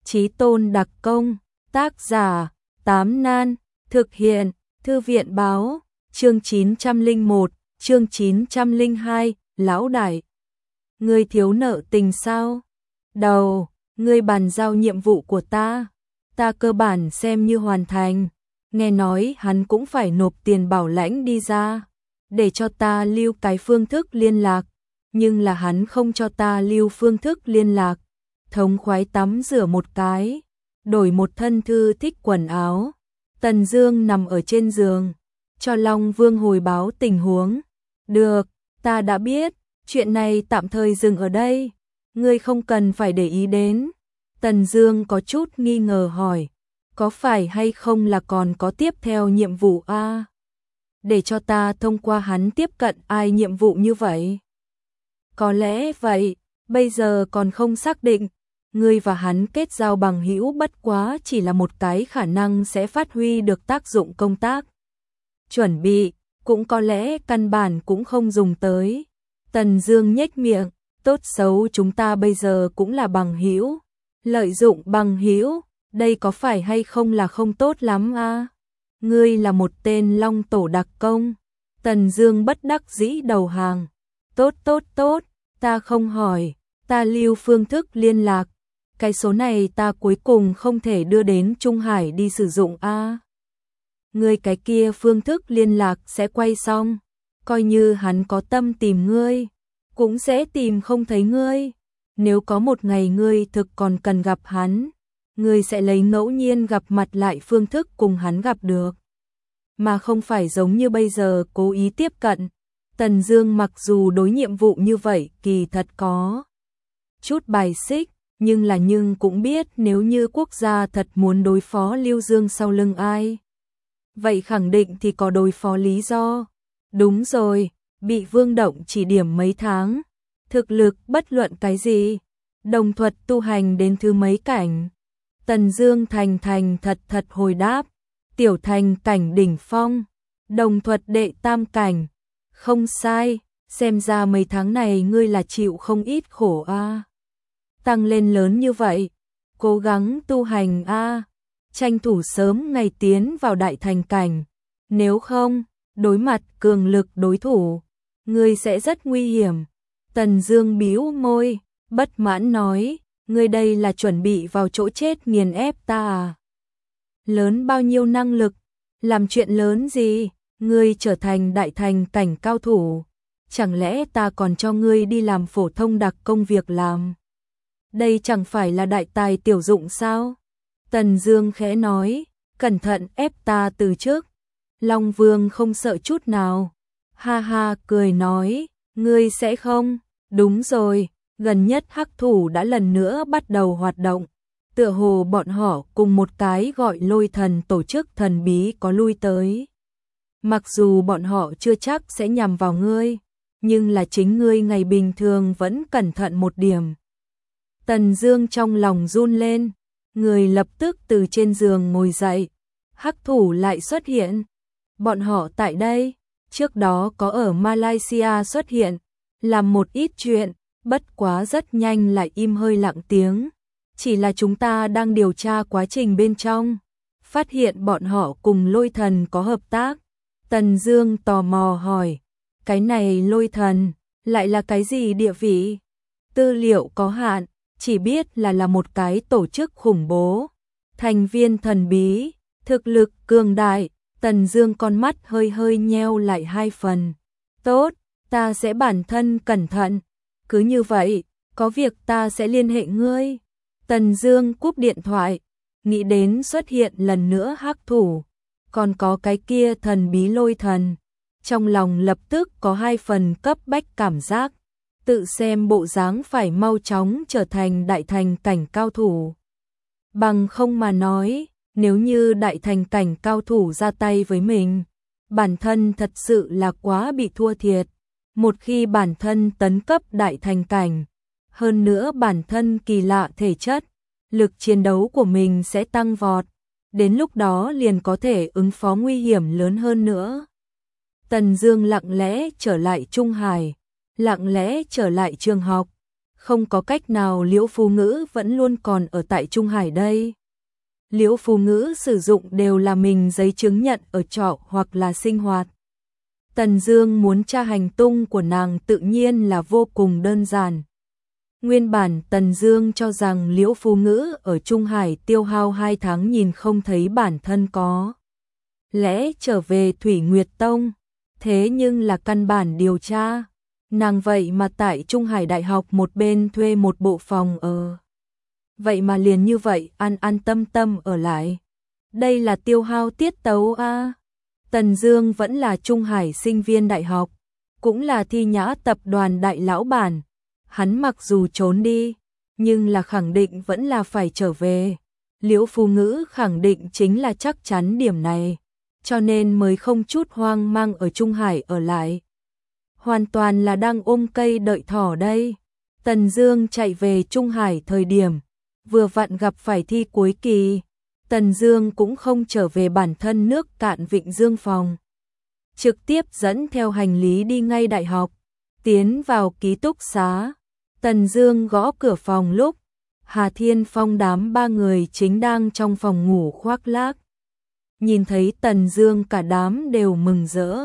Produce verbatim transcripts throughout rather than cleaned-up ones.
Chí tôn đặc công, tác giả, Tám Nan, thực hiện, Thư viện báo, chương chín trăm lẻ một, chương chín trăm lẻ hai, lão đại. Ngươi thiếu nợ tình sao? Đầu, ngươi bàn giao nhiệm vụ của ta, ta cơ bản xem như hoàn thành. Nghe nói hắn cũng phải nộp tiền bảo lãnh đi ra, để cho ta lưu cái phương thức liên lạc, nhưng là hắn không cho ta lưu phương thức liên lạc. Thống khoái tắm rửa một cái, đổi một thân thư thích quần áo. Tần Dương nằm ở trên giường, cho Long Vương hồi báo tình huống. Được, ta đã biết, chuyện này tạm thời dừng ở đây, ngươi không cần phải để ý đến. Tần Dương có chút nghi ngờ hỏi, có phải hay không là còn có tiếp theo nhiệm vụ a? À? Để cho ta thông qua hắn tiếp cận ai nhiệm vụ như vậy? Có lẽ vậy, bây giờ còn không xác định. Ngươi và hắn kết giao bằng hữu bất quá chỉ là một cái khả năng sẽ phát huy được tác dụng công tác. Chuẩn bị, cũng có lẽ căn bản cũng không dùng tới. Tần Dương nhếch miệng, tốt xấu chúng ta bây giờ cũng là bằng hữu. Lợi dụng bằng hữu, đây có phải hay không là không tốt lắm a? À? Ngươi là một tên Long Tổ đặc công. Tần Dương bất đắc dĩ đầu hàng. Tốt tốt tốt, ta không hỏi, ta lưu phương thức liên lạc. Cái số này ta cuối cùng không thể đưa đến Trung Hải đi sử dụng a. À? Ngươi cái kia phương thức liên lạc sẽ quay xong, coi như hắn có tâm tìm ngươi, cũng sẽ tìm không thấy ngươi. Nếu có một ngày ngươi thực còn cần gặp hắn, ngươi sẽ lấy ngẫu nhiên gặp mặt lại phương thức cùng hắn gặp được, mà không phải giống như bây giờ cố ý tiếp cận. Tần Dương mặc dù đối nhiệm vụ như vậy kỳ thật có chút bài xích, nhưng là nhưng cũng biết nếu như quốc gia thật muốn đối phó Lưu Dương sau lưng ai, vậy khẳng định thì có đối phó lý do. Đúng rồi, bị Vương Động chỉ điểm mấy tháng, thực lực bất luận cái gì, đồng thuật tu hành đến thứ mấy cảnh? Tần Dương thành thành thật thật hồi đáp, tiểu thành cảnh đỉnh phong, đồng thuật đệ tam cảnh. Không sai, xem ra mấy tháng này ngươi là chịu không ít khổ a. À. Tăng lên lớn như vậy, cố gắng tu hành a, à. Tranh thủ sớm ngày tiến vào đại thành cảnh, nếu không, đối mặt cường lực đối thủ, ngươi sẽ rất nguy hiểm. Tần Dương bĩu môi, bất mãn nói, ngươi đây là chuẩn bị vào chỗ chết nghiền ép ta à? Lớn bao nhiêu năng lực, làm chuyện lớn gì? Ngươi trở thành đại thành cảnh cao thủ, chẳng lẽ ta còn cho ngươi đi làm phổ thông đặc công việc làm? Đây chẳng phải là đại tài tiểu dụng sao? Tần Dương khẽ nói, cẩn thận ép ta từ trước. Long Vương không sợ chút nào, ha ha cười nói, ngươi sẽ không? Đúng rồi, gần nhất hắc thủ đã lần nữa bắt đầu hoạt động, tựa hồ bọn họ cùng một cái gọi Lôi Thần tổ chức thần bí có lui tới. Mặc dù bọn họ chưa chắc sẽ nhằm vào ngươi, nhưng là chính ngươi ngày bình thường vẫn cẩn thận một điểm. Tần Dương trong lòng run lên, người lập tức từ trên giường ngồi dậy. Hắc thủ lại xuất hiện. Bọn họ tại đây, trước đó có ở Malaysia xuất hiện, làm một ít chuyện, bất quá rất nhanh lại im hơi lặng tiếng. Chỉ là chúng ta đang điều tra quá trình bên trong, phát hiện bọn họ cùng Lôi Thần có hợp tác. Tần Dương tò mò hỏi, cái này Lôi Thần lại là cái gì địa vị? Tư liệu có hạn, chỉ biết là là một cái tổ chức khủng bố, thành viên thần bí, thực lực cường đại. Tần Dương con mắt hơi hơi nheo lại hai phần. Tốt, ta sẽ bản thân cẩn thận. Cứ như vậy, có việc ta sẽ liên hệ ngươi. Tần Dương cúp điện thoại, nghĩ đến xuất hiện lần nữa hắc thủ, còn có cái kia thần bí Lôi Thần, trong lòng lập tức có hai phần cấp bách cảm giác, tự xem bộ dáng phải mau chóng trở thành đại thành cảnh cao thủ. Bằng không mà nói, nếu như đại thành cảnh cao thủ ra tay với mình, bản thân thật sự là quá bị thua thiệt. Một khi bản thân tấn cấp đại thành cảnh, hơn nữa bản thân kỳ lạ thể chất, lực chiến đấu của mình sẽ tăng vọt, đến lúc đó liền có thể ứng phó nguy hiểm lớn hơn nữa. Tần Dương lặng lẽ trở lại Trung Hải, lặng lẽ trở lại trường học, Không có cách nào, Liễu Phú Ngữ vẫn luôn còn ở tại Trung Hải đây. Liễu Phú Ngữ sử dụng đều là mình giấy chứng nhận ở trọ hoặc là sinh hoạt. Tần Dương muốn tra hành tung của nàng tự nhiên là vô cùng đơn giản. Nguyên bản Tần Dương cho rằng Liễu Phú Ngữ ở Trung Hải tiêu hao hai tháng nhìn không thấy bản thân có lẽ trở về Thủy Nguyệt Tông, thế nhưng là căn bản điều tra, nàng vậy mà tại Trung Hải Đại học một bên thuê một bộ phòng ở. Vậy mà liền như vậy an an tâm tâm ở lại. Đây là tiêu hao tiết tấu a. Tần Dương vẫn là Trung Hải sinh viên đại học, cũng là Thi Nhã tập đoàn đại lão bản. Hắn mặc dù trốn đi, nhưng là khẳng định vẫn là phải trở về. Liễu Phú Ngữ khẳng định chính là chắc chắn điểm này, cho nên mới không chút hoang mang ở Trung Hải ở lại. Hoàn toàn là đang ôm cây đợi thỏ đây. Tần Dương chạy về Trung Hải thời điểm vừa vặn gặp phải thi cuối kỳ, Tần Dương cũng không trở về bản thân nước Cạn Vịnh Dương phòng, trực tiếp dẫn theo hành lý đi ngay đại học, tiến vào ký túc xá. Tần Dương gõ cửa phòng lúc Hà Thiên Phong đám ba người chính đang trong phòng ngủ khoác lác. Nhìn thấy Tần Dương cả đám đều mừng rỡ.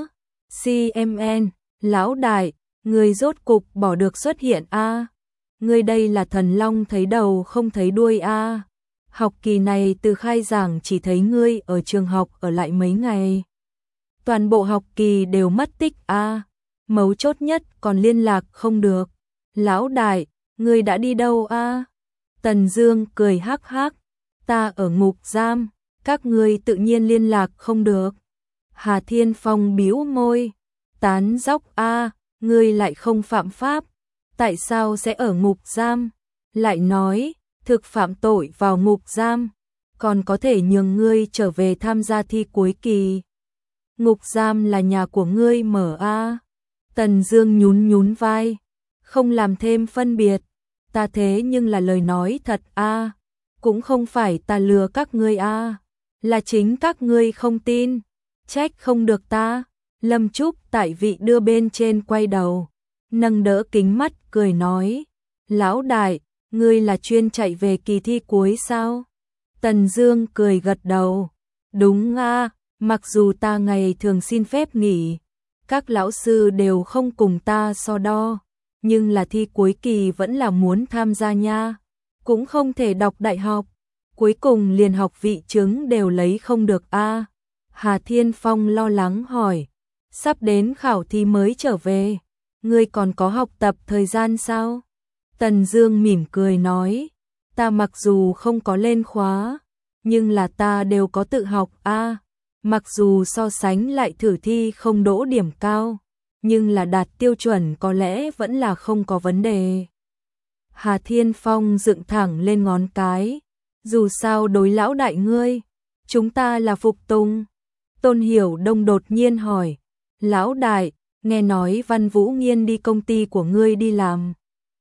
xê em en, lão đại, người rốt cục bỏ được xuất hiện a. Ngươi đây là thần long thấy đầu không thấy đuôi a. Học kỳ này từ khai giảng chỉ thấy ngươi ở trường học ở lại mấy ngày. Toàn bộ học kỳ đều mất tích a. Mấu chốt nhất còn liên lạc không được. Lão đại, ngươi đã đi đâu a? Tần Dương cười hắc hắc, ta ở ngục giam, các ngươi tự nhiên liên lạc không được. Hà Thiên Phong bĩu môi, tán dóc a, ngươi lại không phạm pháp, tại sao sẽ ở ngục giam? Lại nói, thực phạm tội vào ngục giam, còn có thể nhường ngươi trở về tham gia thi cuối kỳ. Ngục giam là nhà của ngươi mở a. Tần Dương nhún nhún vai, không làm thêm phân biệt, ta thế nhưng là lời nói thật a, cũng không phải ta lừa các ngươi a, là chính các ngươi không tin, trách không được ta. Lâm Trúc tại vị đưa bên trên quay đầu, nâng đỡ kính mắt cười nói, lão đại, ngươi là chuyên chạy về kỳ thi cuối sao? Tần Dương cười gật đầu, đúng a, mặc dù ta ngày thường xin phép nghỉ, các lão sư đều không cùng ta so đo, nhưng là thi cuối kỳ vẫn là muốn tham gia nha, cũng không thể đọc đại học, cuối cùng liền học vị chứng đều lấy không được a. Hà Thiên Phong lo lắng hỏi, sắp đến khảo thi mới trở về, ngươi còn có học tập thời gian sao? Tần Dương mỉm cười nói, ta mặc dù không có lên khóa, nhưng là ta đều có tự học a, mặc dù so sánh lại thử thi không đỗ điểm cao, nhưng là đạt tiêu chuẩn có lẽ vẫn là không có vấn đề. Hà Thiên Phong dựng thẳng lên ngón cái, dù sao đối lão đại ngươi, chúng ta là phục tùng. Tôn Hiểu Đông đột nhiên hỏi, lão đại, nghe nói Văn Vũ Nghiên đi công ty của ngươi đi làm,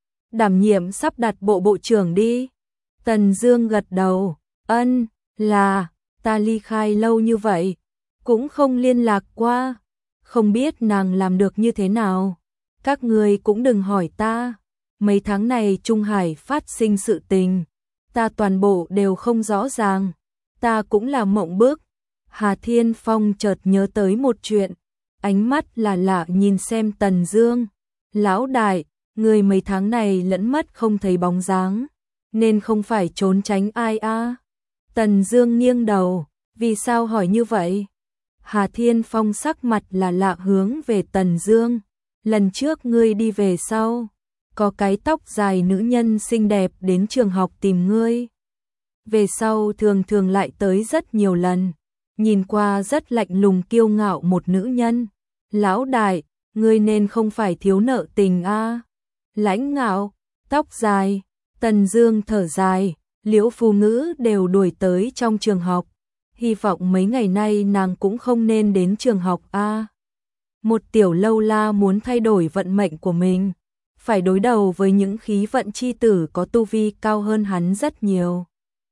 đảm nhiệm sắp đặt bộ bộ trưởng đi. Tần Dương gật đầu, ân, là, ta ly khai lâu như vậy, cũng không liên lạc qua, không biết nàng làm được như thế nào. Các ngươi cũng đừng hỏi ta, mấy tháng này Trung Hải phát sinh sự tình, ta toàn bộ đều không rõ ràng, ta cũng là mộng bức. Hà Thiên Phong chợt nhớ tới một chuyện, ánh mắt là lạ nhìn xem Tần Dương, lão đại, người mấy tháng này lẫn mất không thấy bóng dáng, nên không phải trốn tránh ai a? Tần Dương nghiêng đầu, vì sao hỏi như vậy? Hà Thiên Phong sắc mặt là lạ hướng về Tần Dương, lần trước ngươi đi về sau, có cái tóc dài nữ nhân xinh đẹp đến trường học tìm ngươi, về sau thường thường lại tới rất nhiều lần, nhìn qua rất lạnh lùng kiêu ngạo một nữ nhân. Lão đại, ngươi nên không phải thiếu nợ tình a? Lãnh ngạo, tóc dài. Tần Dương thở dài, Liễu Phú Ngữ đều đuổi tới trong trường học, hy vọng mấy ngày nay nàng cũng không nên đến trường học a. Một tiểu lâu la muốn thay đổi vận mệnh của mình, phải đối đầu với những khí vận chi tử có tu vi cao hơn hắn rất nhiều.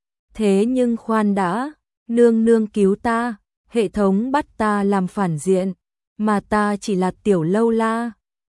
Thế nhưng khoan đã, nương nương cứu ta, hệ thống bắt ta làm phản diện, mà ta chỉ là tiểu lâu la,